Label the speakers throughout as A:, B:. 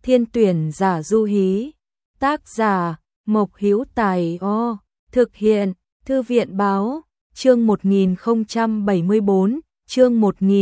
A: Thiên tuyển giả du hí. Tác giả Mộc Hữu Tài. Thực hiện Thư viện báo. Chương 1074, chương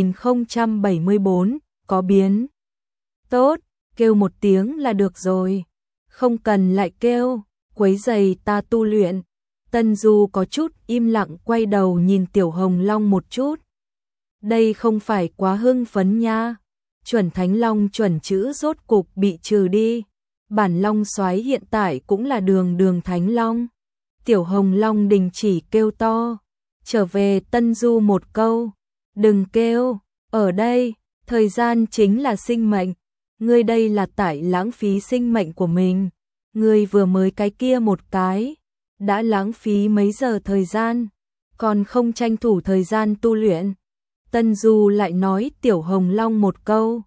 A: 1074, có biến. Tốt, kêu một tiếng là được rồi. Không cần lại kêu, quấy rầy ta tu luyện. Tân Du có chút im lặng quay đầu nhìn Tiểu Hồng Long một chút. Đây không phải quá hưng phấn nha. Chuẩn Thánh Long chuẩn chữ rốt cục bị trừ đi. Bản Long Soái hiện tại cũng là đường Thánh Long. Tiểu Hồng Long đình chỉ kêu to. Trở về Tân Du một câu. Đừng kêu, ở đây, thời gian chính là sinh mệnh. Ngươi đây là tại lãng phí sinh mệnh của mình. Ngươi vừa mới cái kia một cái. Đã lãng phí mấy giờ thời gian. Còn không tranh thủ thời gian tu luyện. Tân Du lại nói Tiểu Hồng Long một câu.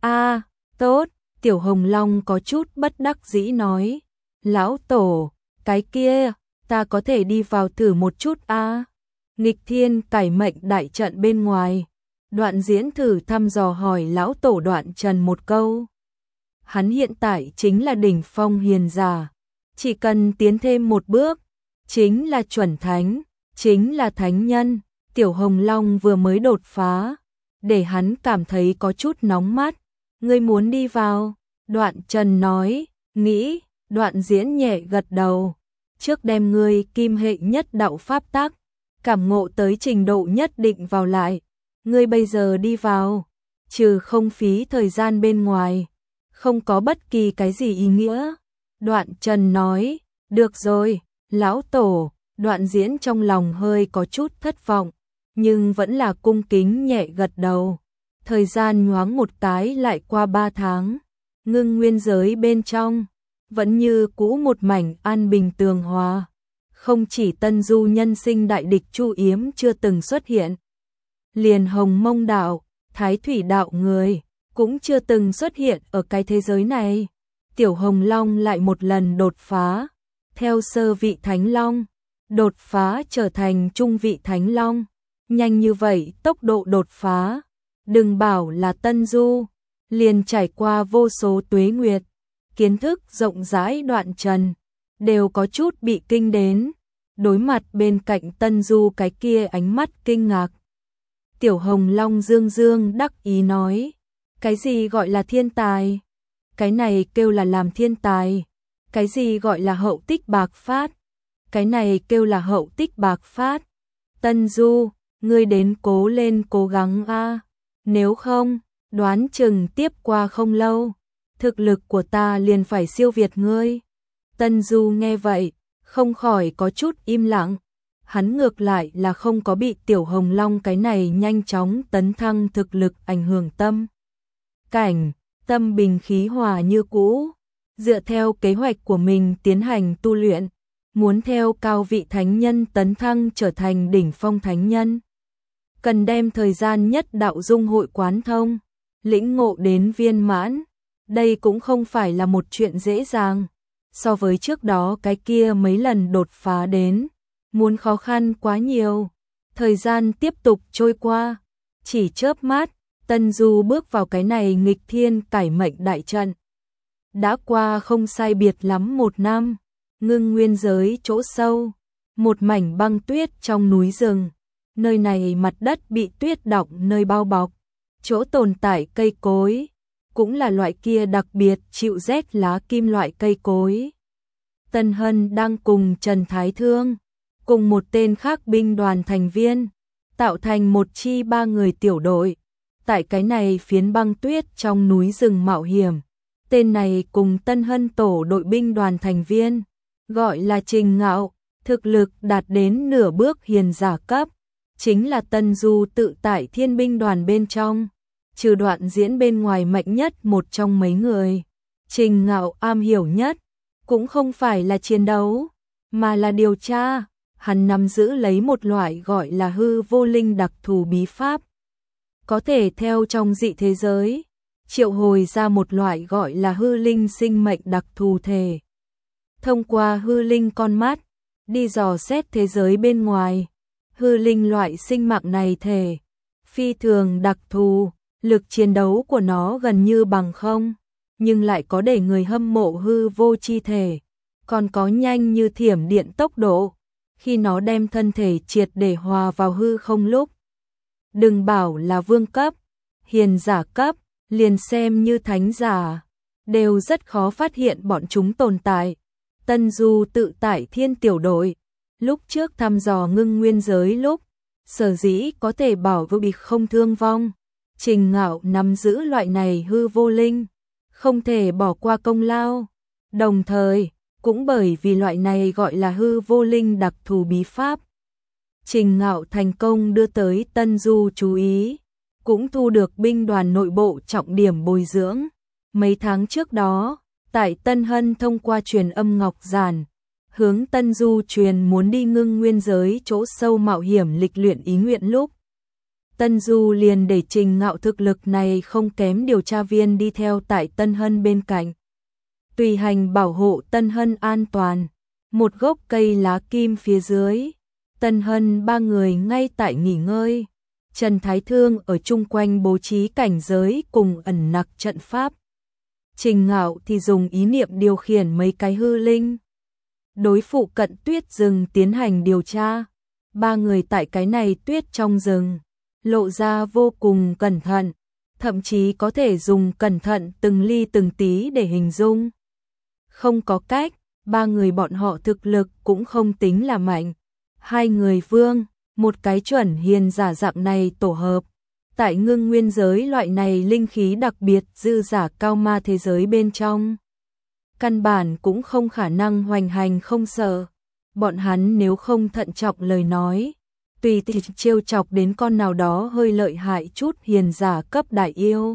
A: Tốt. Tiểu Hồng Long có chút bất đắc dĩ nói. Lão Tổ, cái kia, ta có thể đi vào thử một chút Nghịch thiên cải mệnh đại trận bên ngoài. Đoạn Diễn thử thăm dò hỏi Lão Tổ Đoạn Trần một câu. Hắn hiện tại chính là đỉnh phong hiền giả. Chỉ cần tiến thêm một bước, chính là chuẩn thánh, chính là thánh nhân. Tiểu Hồng Long vừa mới đột phá, để hắn cảm thấy có chút nóng mắt. Ngươi muốn đi vào? Đoạn Trần nói, nghĩ. Đoạn Diễn nhẹ gật đầu. Trước đem ngươi kim hệ nhất đạo pháp tắc, cảm ngộ tới trình độ nhất định vào lại. Ngươi bây giờ đi vào, trừ không phí thời gian bên ngoài, không có bất kỳ cái gì ý nghĩa. Đoạn Trần nói, được rồi, Lão Tổ. Đoạn Diễn trong lòng hơi có chút thất vọng, nhưng vẫn là cung kính nhẹ gật đầu. Thời gian nhoáng một cái lại qua 3 tháng, Ngưng Nguyên giới bên trong vẫn như cũ một mảnh an bình tường hòa. Không chỉ Tân Du nhân sinh đại địch Chu Yếm chưa từng xuất hiện, liền Hồng Mông đạo, Thái Thủy đạo người cũng chưa từng xuất hiện ở cái thế giới này. Tiểu Hồng Long lại một lần đột phá, theo sơ vị Thánh Long, đột phá trở thành trung vị Thánh Long. Nhanh như vậy tốc độ đột phá, đừng bảo là Tân Du, liền trải qua vô số tuế nguyệt, kiến thức rộng rãi Đoạn Trần đều có chút bị kinh đến. Đối mặt bên cạnh Tân Du cái kia ánh mắt kinh ngạc, Tiểu Hồng Long dương đắc ý nói, cái gì gọi là thiên tài? Cái này kêu là làm thiên tài. Cái gì gọi là hậu tích bạc phát? Cái này kêu là hậu tích bạc phát. Tân Du, ngươi đến cố lên cố gắng nếu không, đoán chừng tiếp qua không lâu, thực lực của ta liền phải siêu việt ngươi. Tân Du nghe vậy, không khỏi có chút im lặng. Hắn ngược lại là không có bị Tiểu Hồng Long cái này nhanh chóng tấn thăng thực lực ảnh hưởng tâm cảnh, tâm bình khí hòa như cũ, dựa theo kế hoạch của mình tiến hành tu luyện, muốn theo cao vị thánh nhân tấn thăng trở thành đỉnh phong thánh nhân. Cần đem thời gian nhất đạo dung hội quán thông, lĩnh ngộ đến viên mãn, đây cũng không phải là một chuyện dễ dàng. So với trước đó cái kia mấy lần đột phá đến, muốn khó khăn quá nhiều. Thời gian tiếp tục trôi qua, chỉ chớp mắt, Tân Du bước vào cái này nghịch thiên cải mệnh đại trận. Đã qua không sai biệt lắm 1 năm, Ngưng Nguyên giới chỗ sâu, một mảnh băng tuyết trong núi rừng. Nơi này mặt đất bị tuyết đọng nơi bao bọc, chỗ tồn tại cây cối cũng là loại kia đặc biệt chịu rét lá kim loại cây cối. Tân Hân đang cùng Trần Thái Thương, cùng một tên khác binh đoàn thành viên, tạo thành một chi 3 người tiểu đội, tại cái này phiến băng tuyết trong núi rừng mạo hiểm. Tên này cùng Tân Hân tổ đội binh đoàn thành viên, gọi là Trình Ngạo, thực lực đạt đến nửa bước hiền giả cấp, chính là Tân Du tự tại thiên binh đoàn bên trong, trừ Đoạn Diễn bên ngoài mạnh nhất một trong mấy người. Trình Ngạo am hiểu nhất, cũng không phải là chiến đấu, mà là điều tra. Hắn nắm giữ lấy một loại gọi là hư vô linh đặc thù bí pháp, có thể theo trong dị thế giới triệu hồi ra một loại gọi là hư linh sinh mệnh đặc thù thể. Thông qua hư linh con mắt, đi dò xét thế giới bên ngoài. Hư linh loại sinh mạng này thể phi thường đặc thù, lực chiến đấu của nó gần như bằng không, nhưng lại có để người hâm mộ hư vô chi thể, còn có nhanh như thiểm điện tốc độ, khi nó đem thân thể triệt để hòa vào hư không lúc. Đừng bảo là vương cấp, hiền giả cấp, liền xem như thánh giả, đều rất khó phát hiện bọn chúng tồn tại. Tân Du tự tại thiên tiểu đội, lúc trước thăm dò ngưng nguyên giới lúc, sở dĩ có thể bảo vô bị không thương vong. Trình Ngạo nắm giữ loại này hư vô linh, không thể bỏ qua công lao. Đồng thời, cũng bởi vì loại này gọi là hư vô linh đặc thù bí pháp, Trình Ngạo thành công đưa tới Tân Du chú ý, cũng thu được binh đoàn nội bộ trọng điểm bồi dưỡng. Mấy tháng trước đó, tại Tân Hân thông qua truyền âm ngọc giản, hướng Tân Du truyền muốn đi ngưng nguyên giới chỗ sâu mạo hiểm lịch luyện ý nguyện lúc. Tân Du liền để Trình Ngạo thực lực này không kém điều tra viên đi theo tại Tân Hân bên cạnh, tùy hành bảo hộ Tân Hân an toàn. Một gốc cây lá kim phía dưới, Tân Hân ba người ngay tại nghỉ ngơi. Trần Thái Thương ở chung quanh bố trí cảnh giới cùng ẩn nặc trận pháp. Trình Ngạo thì dùng ý niệm điều khiển mấy cái hư linh, đối phụ cận tuyết rừng tiến hành điều tra. Ba người tại cái này tuyết trong rừng, lộ ra vô cùng cẩn thận, thậm chí có thể dùng cẩn thận từng ly từng tí để hình dung. Không có cách, ba người bọn họ thực lực cũng không tính là mạnh. Hai người vương, một cái chuẩn hiền giả dạng này tổ hợp. Tại ngưng nguyên giới loại này linh khí đặc biệt dư giả cao ma thế giới bên trong, căn bản cũng không khả năng hoành hành không sợ. Bọn hắn nếu không thận trọng lời nói, tùy tiện trêu chọc đến con nào đó hơi lợi hại chút hiền giả cấp đại yêu,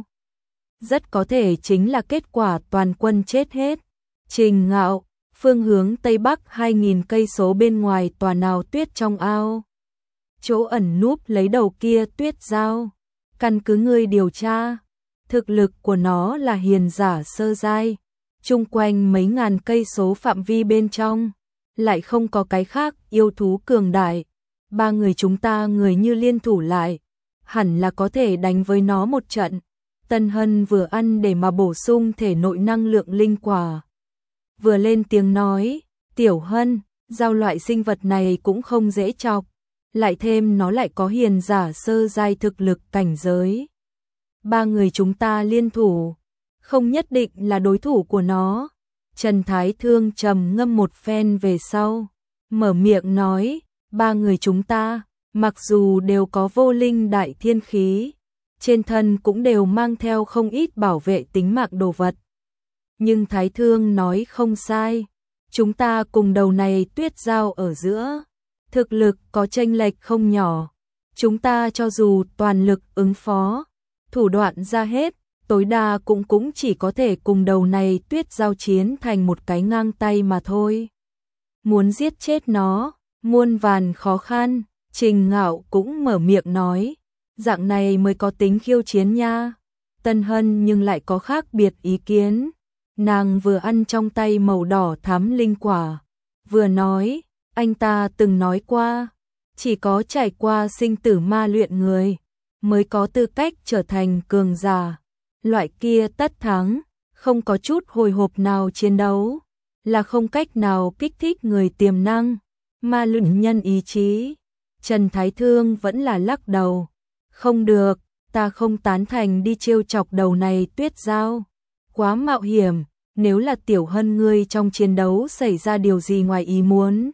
A: rất có thể chính là kết quả toàn quân chết hết. Trình Ngạo, phương hướng Tây Bắc 2000 cây số bên ngoài tòa nào tuyết trong ao, chỗ ẩn núp lấy đầu kia tuyết dao. Căn cứ ngươi điều tra, thực lực của nó là hiền giả sơ giai, chung quanh mấy ngàn cây số phạm vi bên trong, lại không có cái khác yêu thú cường đại. Ba người chúng ta người như liên thủ lại, hẳn là có thể đánh với nó một trận. Tân Hân vừa ăn để mà bổ sung thể nội năng lượng linh quả, vừa lên tiếng nói, Tiểu Hân, giao loại sinh vật này cũng không dễ chọc, lại thêm nó lại có hiền giả sơ giai thực lực cảnh giới. Ba người chúng ta liên thủ, không nhất định là đối thủ của nó. Trần Thái Thương trầm ngâm một phen về sau, mở miệng nói, ba người chúng ta, mặc dù đều có vô linh đại thiên khí, trên thân cũng đều mang theo không ít bảo vệ tính mạng đồ vật. Nhưng Thái Thương nói không sai, chúng ta cùng đầu này tuyết giao ở giữa, thực lực có chênh lệch không nhỏ. Chúng ta cho dù toàn lực ứng phó, thủ đoạn ra hết, tối đa cũng chỉ có thể cùng đầu này tuyết giao chiến thành một cái ngang tay mà thôi. Muốn giết chết nó, muôn vàn khó khăn. Trình Ngạo cũng mở miệng nói, dạng này mới có tính khiêu chiến nha. Tân Hân nhưng lại có khác biệt ý kiến. Nàng vừa ăn trong tay màu đỏ thắm linh quả, vừa nói, anh ta từng nói qua, chỉ có trải qua sinh tử ma luyện người, mới có tư cách trở thành cường giả. Loại kia tất thắng, không có chút hồi hộp nào chiến đấu, là không cách nào kích thích người tiềm năng, ma luyện nhân ý chí. Trần Thái Thương vẫn là lắc đầu, không được, ta không tán thành đi trêu chọc đầu này tuyết giao, quá mạo hiểm. Nếu là Tiểu Hân ngươi trong chiến đấu xảy ra điều gì ngoài ý muốn,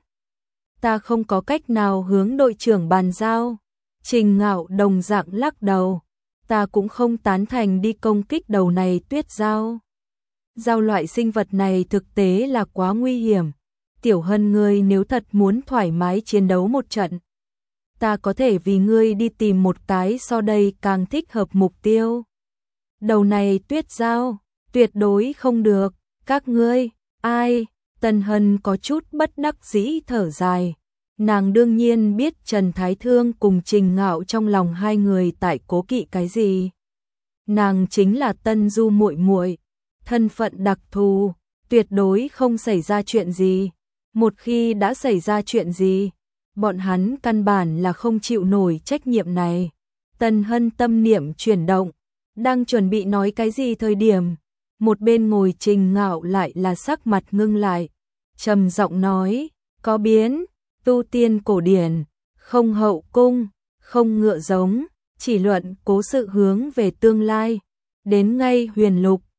A: ta không có cách nào hướng đội trưởng bàn giao. Trình Ngạo đồng dạng lắc đầu, ta cũng không tán thành đi công kích đầu này tuyết giao. Giao loại sinh vật này thực tế là quá nguy hiểm. Tiểu Hân ngươi nếu thật muốn thoải mái chiến đấu một trận, ta có thể vì ngươi đi tìm một cái so đây càng thích hợp mục tiêu. Đầu này tuyết giao, tuyệt đối không được, các ngươi, ai? Tân Hân có chút bất đắc dĩ thở dài. Nàng đương nhiên biết Trần Thái Thương cùng Trình Ngạo trong lòng hai người tại cố kỵ cái gì. Nàng chính là Tân Du muội muội, thân phận đặc thù, tuyệt đối không xảy ra chuyện gì. Một khi đã xảy ra chuyện gì, bọn hắn căn bản là không chịu nổi trách nhiệm này. Tân Hân tâm niệm chuyển động, đang chuẩn bị nói cái gì thời điểm, Một bên ngồi Trình Ngạo lại là sắc mặt ngưng lại, trầm giọng nói, có biến, tu tiên cổ điển, không hậu cung, không ngựa giống, chỉ luận cố sự hướng về tương lai, đến ngay huyền lục,